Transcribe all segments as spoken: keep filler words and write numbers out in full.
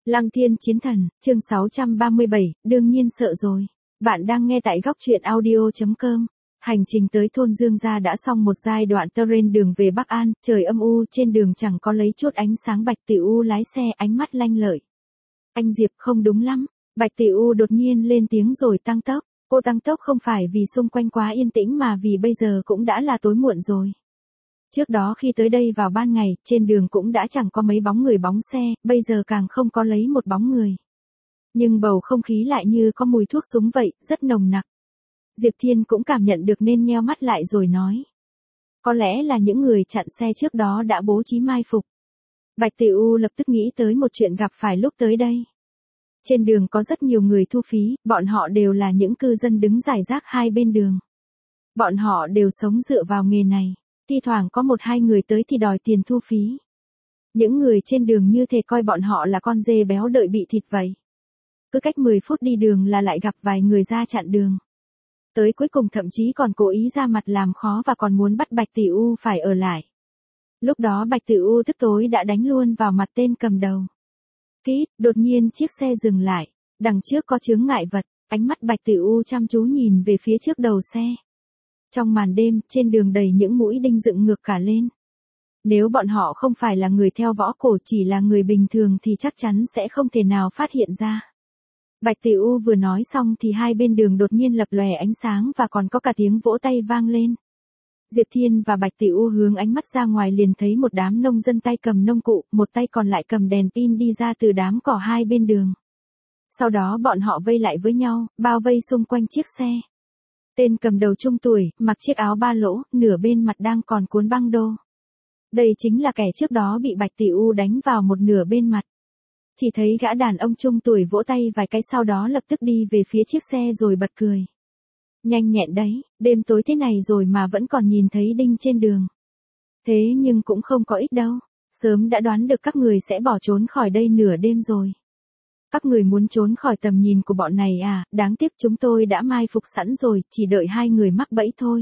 Lăng Thiên Chiến Thần, chương sáu trăm ba mươi bảy, đương nhiên sợ rồi. Bạn đang nghe tại góc truyện audio chấm com. Hành trình tới thôn Dương Gia đã xong một giai đoạn terrain đường về Bắc An, trời âm u, trên đường chẳng có lấy chút ánh sáng. Bạch Tiểu U lái xe, ánh mắt lanh lợi. Anh Diệp, không đúng lắm. Bạch Tiểu U đột nhiên lên tiếng rồi tăng tốc. Cô tăng tốc không phải vì xung quanh quá yên tĩnh mà vì bây giờ cũng đã là tối muộn rồi. Trước đó khi tới đây vào ban ngày, trên đường cũng đã chẳng có mấy bóng người bóng xe, bây giờ càng không có lấy một bóng người. Nhưng bầu không khí lại như có mùi thuốc súng vậy, rất nồng nặc. Diệp Thiên cũng cảm nhận được nên nheo mắt lại rồi nói. Có lẽ là những người chặn xe trước đó đã bố trí mai phục. Bạch Tiểu U lập tức nghĩ tới một chuyện gặp phải lúc tới đây. Trên đường có rất nhiều người thu phí, bọn họ đều là những cư dân đứng rải rác hai bên đường. Bọn họ đều sống dựa vào nghề này. Thi thoảng có một hai người tới thì đòi tiền thu phí. Những người trên đường như thể coi bọn họ là con dê béo đợi bị thịt vậy. Cứ cách mười phút đi đường là lại gặp vài người ra chặn đường. Tới cuối cùng thậm chí còn cố ý ra mặt làm khó và còn muốn bắt Bạch Tiểu U phải ở lại. Lúc đó Bạch Tiểu U tức tối đã đánh luôn vào mặt tên cầm đầu. Kít, đột nhiên chiếc xe dừng lại. Đằng trước có chướng ngại vật, ánh mắt Bạch Tiểu U chăm chú nhìn về phía trước đầu xe. Trong màn đêm, trên đường đầy những mũi đinh dựng ngược cả lên. Nếu bọn họ không phải là người theo võ cổ chỉ là người bình thường thì chắc chắn sẽ không thể nào phát hiện ra. Bạch Tiểu U vừa nói xong thì hai bên đường đột nhiên lập lòe ánh sáng và còn có cả tiếng vỗ tay vang lên. Diệp Thiên và Bạch Tiểu U hướng ánh mắt ra ngoài liền thấy một đám nông dân tay cầm nông cụ, một tay còn lại cầm đèn pin đi ra từ đám cỏ hai bên đường. Sau đó bọn họ vây lại với nhau, bao vây xung quanh chiếc xe. Tên cầm đầu trung tuổi, mặc chiếc áo ba lỗ, nửa bên mặt đang còn cuốn băng đô. Đây chính là kẻ trước đó bị Bạch Tiểu U đánh vào một nửa bên mặt. Chỉ thấy gã đàn ông trung tuổi vỗ tay vài cái sau đó lập tức đi về phía chiếc xe rồi bật cười. Nhanh nhẹn đấy, đêm tối thế này rồi mà vẫn còn nhìn thấy đinh trên đường. Thế nhưng cũng không có ít đâu, sớm đã đoán được các người sẽ bỏ trốn khỏi đây nửa đêm rồi. Các người muốn trốn khỏi tầm nhìn của bọn này à, đáng tiếc chúng tôi đã mai phục sẵn rồi, chỉ đợi hai người mắc bẫy thôi.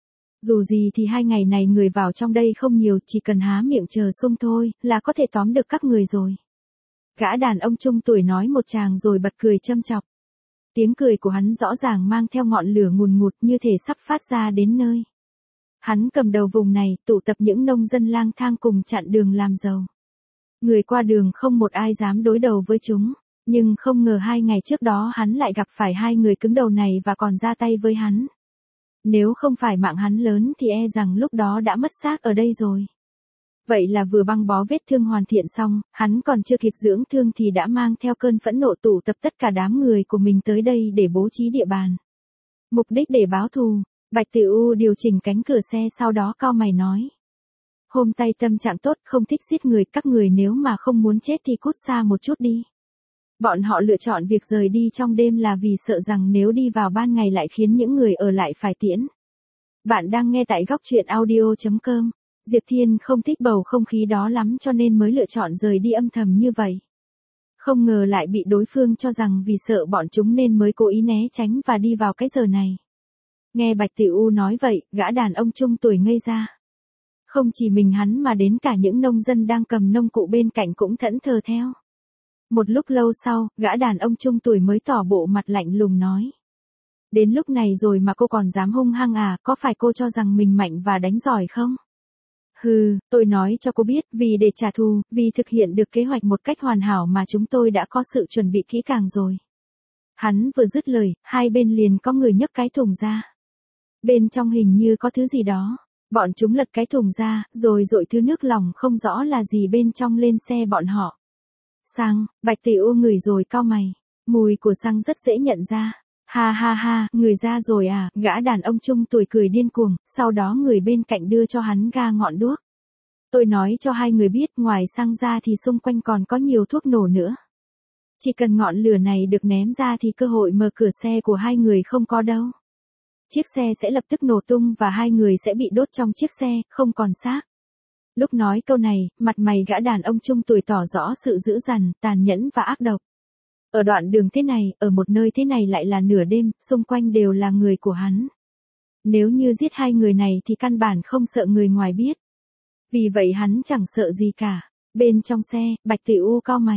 Dù gì thì hai ngày này người vào trong đây không nhiều, chỉ cần há miệng chờ sung thôi, là có thể tóm được các người rồi. Gã đàn ông trung tuổi nói một tràng rồi bật cười châm chọc. Tiếng cười của hắn rõ ràng mang theo ngọn lửa ngùn ngụt như thể sắp phát ra đến nơi. Hắn cầm đầu vùng này, tụ tập những nông dân lang thang cùng chặn đường làm giàu. Người qua đường không một ai dám đối đầu với chúng. Nhưng không ngờ hai ngày trước đó hắn lại gặp phải hai người cứng đầu này và còn ra tay với hắn. Nếu không phải mạng hắn lớn thì e rằng lúc đó đã mất xác ở đây rồi. Vậy là vừa băng bó vết thương hoàn thiện xong, hắn còn chưa kịp dưỡng thương thì đã mang theo cơn phẫn nộ tụ tập tất cả đám người của mình tới đây để bố trí địa bàn. Mục đích để báo thù, Bạch Tiểu U điều chỉnh cánh cửa xe sau đó cau mày nói. Hôm tay tâm trạng tốt không thích giết người, các người nếu mà không muốn chết thì cút xa một chút đi. Bọn họ lựa chọn việc rời đi trong đêm là vì sợ rằng nếu đi vào ban ngày lại khiến những người ở lại phải tiễn. Bạn đang nghe tại góc truyện audio chấm com. Diệp Thiên không thích bầu không khí đó lắm cho nên mới lựa chọn rời đi âm thầm như vậy. Không ngờ lại bị đối phương cho rằng vì sợ bọn chúng nên mới cố ý né tránh và đi vào cái giờ này. Nghe Bạch Tiểu U nói vậy, gã đàn ông trung tuổi ngây ra. Không chỉ mình hắn mà đến cả những nông dân đang cầm nông cụ bên cạnh cũng thẫn thờ theo. Một lúc lâu sau, gã đàn ông trung tuổi mới tỏ bộ mặt lạnh lùng nói. Đến lúc này rồi mà cô còn dám hung hăng à, có phải cô cho rằng mình mạnh và đánh giỏi không? Hừ, tôi nói cho cô biết, vì để trả thù, vì thực hiện được kế hoạch một cách hoàn hảo mà chúng tôi đã có sự chuẩn bị kỹ càng rồi. Hắn vừa dứt lời, hai bên liền có người nhấc cái thùng ra. Bên trong hình như có thứ gì đó. Bọn chúng lật cái thùng ra, rồi dội thứ nước lỏng không rõ là gì bên trong lên xe bọn họ. Xăng, Bạch Tiểu U ngửi rồi cau mày. Mùi của xăng rất dễ nhận ra. Ha ha ha, người ra rồi à, gã đàn ông trung tuổi cười điên cuồng, sau đó người bên cạnh đưa cho hắn ga ngọn đuốc. Tôi nói cho hai người biết ngoài xăng ra thì xung quanh còn có nhiều thuốc nổ nữa. Chỉ cần ngọn lửa này được ném ra thì cơ hội mở cửa xe của hai người không có đâu. Chiếc xe sẽ lập tức nổ tung và hai người sẽ bị đốt trong chiếc xe, không còn xác. Lúc nói câu này, mặt mày gã đàn ông trung tuổi tỏ rõ sự dữ dằn, tàn nhẫn và ác độc. Ở đoạn đường thế này, ở một nơi thế này lại là nửa đêm, xung quanh đều là người của hắn. Nếu như giết hai người này thì căn bản không sợ người ngoài biết. Vì vậy hắn chẳng sợ gì cả. Bên trong xe, Bạch Tiểu U cau mày.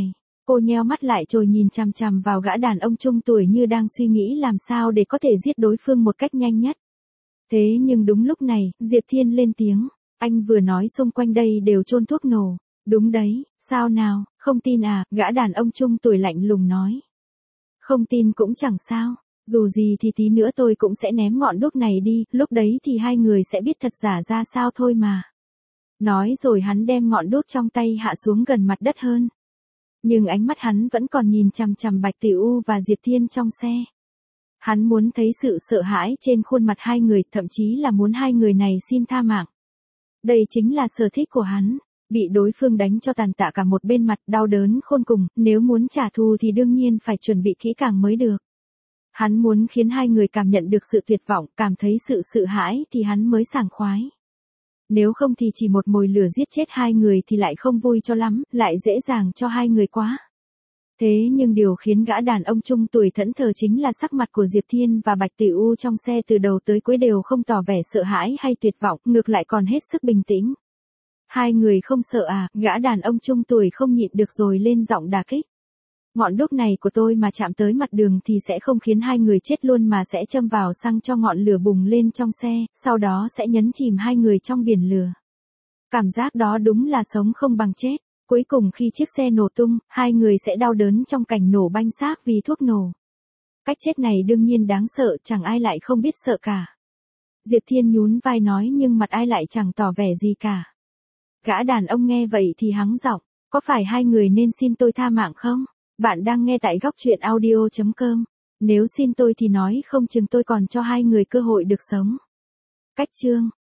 Cô nheo mắt lại rồi nhìn chằm chằm vào gã đàn ông trung tuổi như đang suy nghĩ làm sao để có thể giết đối phương một cách nhanh nhất. Thế nhưng đúng lúc này, Diệp Thiên lên tiếng. Anh vừa nói xung quanh đây đều chôn thuốc nổ. Đúng đấy, sao nào, không tin à, gã đàn ông trung tuổi lạnh lùng nói. Không tin cũng chẳng sao, dù gì thì tí nữa tôi cũng sẽ ném ngọn đuốc này đi, lúc đấy thì hai người sẽ biết thật giả ra sao thôi mà. Nói rồi hắn đem ngọn đuốc trong tay hạ xuống gần mặt đất hơn. Nhưng ánh mắt hắn vẫn còn nhìn chằm chằm Bạch Tử U và Diệp Thiên trong xe. Hắn muốn thấy sự sợ hãi trên khuôn mặt hai người, thậm chí là muốn hai người này xin tha mạng. Đây chính là sở thích của hắn, bị đối phương đánh cho tàn tạ cả một bên mặt, đau đớn khôn cùng, nếu muốn trả thù thì đương nhiên phải chuẩn bị kỹ càng mới được. Hắn muốn khiến hai người cảm nhận được sự tuyệt vọng, cảm thấy sự sợ hãi thì hắn mới sảng khoái. Nếu không thì chỉ một mồi lửa giết chết hai người thì lại không vui cho lắm, lại dễ dàng cho hai người quá. Thế nhưng điều khiến gã đàn ông trung tuổi thẫn thờ chính là sắc mặt của Diệp Thiên và Bạch Tử U trong xe từ đầu tới cuối đều không tỏ vẻ sợ hãi hay tuyệt vọng, ngược lại còn hết sức bình tĩnh. Hai người không sợ à, gã đàn ông trung tuổi không nhịn được rồi lên giọng đả kích. Ngọn đuốc này của tôi mà chạm tới mặt đường thì sẽ không khiến hai người chết luôn mà sẽ châm vào xăng cho ngọn lửa bùng lên trong xe, sau đó sẽ nhấn chìm hai người trong biển lửa. Cảm giác đó đúng là sống không bằng chết. Cuối cùng khi chiếc xe nổ tung, hai người sẽ đau đớn trong cảnh nổ banh xác vì thuốc nổ. Cách chết này đương nhiên đáng sợ, chẳng ai lại không biết sợ cả. Diệp Thiên nhún vai nói nhưng mặt ai lại chẳng tỏ vẻ gì cả. Gã đàn ông nghe vậy thì hắng giọng, có phải hai người nên xin tôi tha mạng không? Bạn đang nghe tại góc truyện audio chấm com. Nếu xin tôi thì nói không chừng tôi còn cho hai người cơ hội được sống. Cách chương